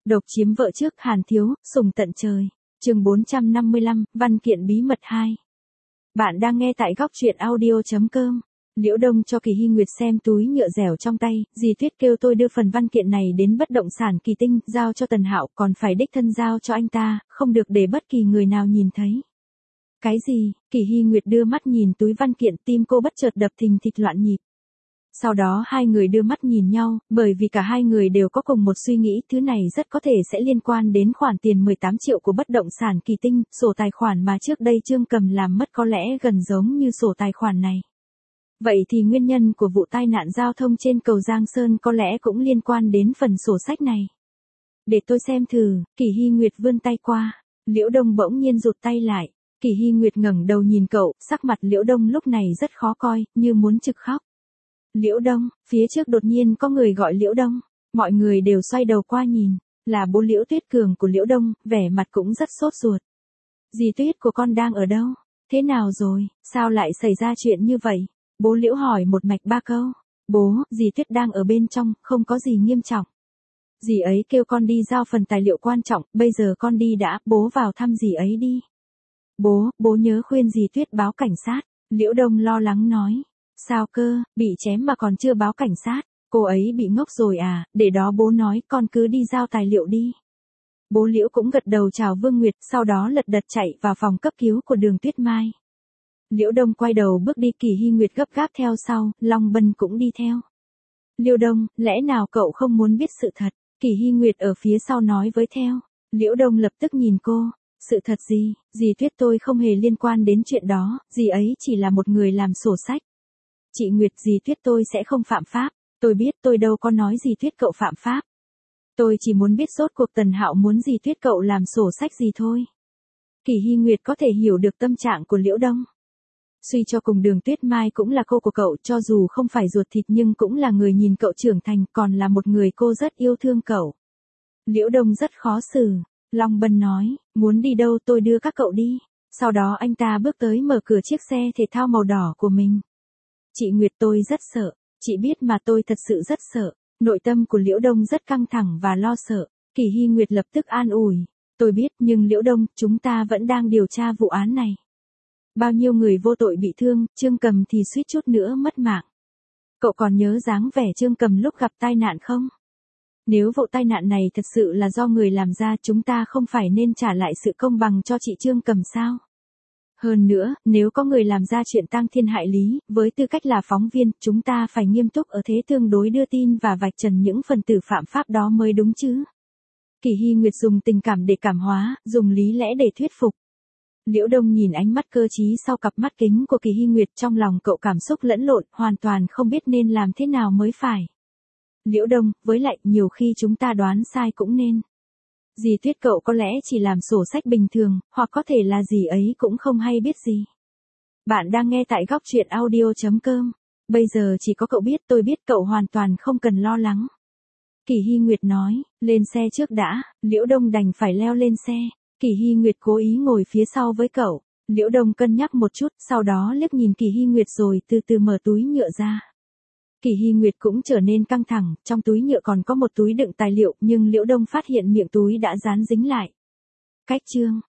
Độc chiếm vợ trước Hàn Thiếu, sùng tận trời. Chương 455, văn kiện bí mật 2. Bạn đang nghe tại góc truyện audio.com. Liễu Đông cho Kỳ Hy Nguyệt xem túi nhựa dẻo trong tay, dì Tuyết kêu tôi đưa phần văn kiện này đến bất động sản Kỳ Tinh, giao cho Tần Hạo, còn phải đích thân giao cho anh ta, không được để bất kỳ người nào nhìn thấy. Cái gì? Kỳ Hy Nguyệt đưa mắt nhìn túi văn kiện, tim cô bất chợt đập thình thịch loạn nhịp. Sau đó hai người đưa mắt nhìn nhau, bởi vì cả hai người đều có cùng một suy nghĩ, thứ này rất có thể sẽ liên quan đến khoản tiền 18 triệu của bất động sản Kỳ Tinh, sổ tài khoản mà trước đây Trương Cầm làm mất có lẽ gần giống như sổ tài khoản này. Vậy thì nguyên nhân của vụ tai nạn giao thông trên cầu Giang Sơn có lẽ cũng liên quan đến phần sổ sách này. Để tôi xem thử. Kỳ Hy Nguyệt vươn tay qua. Liễu Đông bỗng nhiên rụt tay lại. Kỳ Hy Nguyệt ngẩng đầu nhìn cậu, sắc mặt Liễu Đông lúc này rất khó coi, như muốn trực khóc. Liễu Đông, phía trước đột nhiên có người gọi Liễu Đông. Mọi người đều xoay đầu qua nhìn. Là bố Liễu Tuyết Cường của Liễu Đông, vẻ mặt cũng rất sốt ruột. Dì Tuyết của con đang ở đâu? Thế nào rồi? Sao lại xảy ra chuyện như vậy? Bố Liễu hỏi một mạch ba câu. Bố, dì Tuyết đang ở bên trong, không có gì nghiêm trọng. Dì ấy kêu con đi giao phần tài liệu quan trọng, bây giờ con đi đã, bố vào thăm dì ấy đi. Bố nhớ khuyên dì Tuyết báo cảnh sát. Liễu Đông lo lắng nói. Sao cơ, bị chém mà còn chưa báo cảnh sát, cô ấy bị ngốc rồi à, để đó bố nói, con cứ đi giao tài liệu đi. Bố Liễu cũng gật đầu chào Vương Nguyệt, sau đó lật đật chạy vào phòng cấp cứu của Đường Tuyết Mai. Liễu Đông quay đầu bước đi, Kỳ Hy Nguyệt gấp gáp theo sau, Long Bân cũng đi theo. Liễu Đông, lẽ nào cậu không muốn biết sự thật? Kỳ Hy Nguyệt ở phía sau nói với theo. Liễu Đông lập tức nhìn cô. Sự thật gì? Dì Tuyết tôi không hề liên quan đến chuyện đó, dì ấy chỉ là một người làm sổ sách. Chị Nguyệt, dì Tuyết tôi sẽ không phạm pháp. Tôi biết, tôi đâu có nói dì Tuyết cậu phạm pháp. Tôi chỉ muốn biết rốt cuộc Tần Hạo muốn dì Tuyết cậu làm sổ sách gì thôi. Kỳ Hy Nguyệt có thể hiểu được tâm trạng của Liễu Đông. Suy cho cùng Đường Tuyết Mai cũng là cô của cậu, cho dù không phải ruột thịt nhưng cũng là người nhìn cậu trưởng thành, còn là một người cô rất yêu thương cậu. Liễu Đông rất khó xử. Long Bân nói, muốn đi đâu tôi đưa các cậu đi. Sau đó anh ta bước tới mở cửa chiếc xe thể thao màu đỏ của mình. Chị Nguyệt tôi rất sợ, chị biết mà tôi thật sự rất sợ. Nội tâm của Liễu Đông rất căng thẳng và lo sợ. Kỳ Hy Nguyệt lập tức an ủi. Tôi biết nhưng Liễu Đông, chúng ta vẫn đang điều tra vụ án này. Bao nhiêu người vô tội bị thương, Trương Cầm thì suýt chút nữa mất mạng. Cậu còn nhớ dáng vẻ Trương Cầm lúc gặp tai nạn không? Nếu vụ tai nạn này thật sự là do người làm ra, chúng ta không phải nên trả lại sự công bằng cho chị Trương Cầm sao? Hơn nữa, nếu có người làm ra chuyện tang thiên hại lý, với tư cách là phóng viên, chúng ta phải nghiêm túc ở thế tương đối đưa tin và vạch trần những phần tử phạm pháp đó mới đúng chứ. Kỳ Hy Nguyệt dùng tình cảm để cảm hóa, dùng lý lẽ để thuyết phục. Liễu Đông nhìn ánh mắt cơ trí sau cặp mắt kính của Kỳ Hy Nguyệt, trong lòng cậu cảm xúc lẫn lộn, hoàn toàn không biết nên làm thế nào mới phải. Liễu Đông, với lại, nhiều khi chúng ta đoán sai cũng nên. Dì Tuyết cậu có lẽ chỉ làm sổ sách bình thường, hoặc có thể là dì ấy cũng không hay biết gì. Bạn đang nghe tại góc truyện audio.com. Bây giờ chỉ có cậu biết, tôi biết, cậu hoàn toàn không cần lo lắng. Kỳ Hy Nguyệt nói, lên xe trước đã. Liễu Đông đành phải leo lên xe. Kỳ Hy Nguyệt cố ý ngồi phía sau với cậu. Liễu Đông cân nhắc một chút, sau đó liếc nhìn Kỳ Hy Nguyệt rồi từ từ mở túi nhựa ra. Kỳ Hy Nguyệt cũng trở nên căng thẳng, trong túi nhựa còn có một túi đựng tài liệu, nhưng Liễu Đông phát hiện miệng túi đã dán dính lại. Cách chương.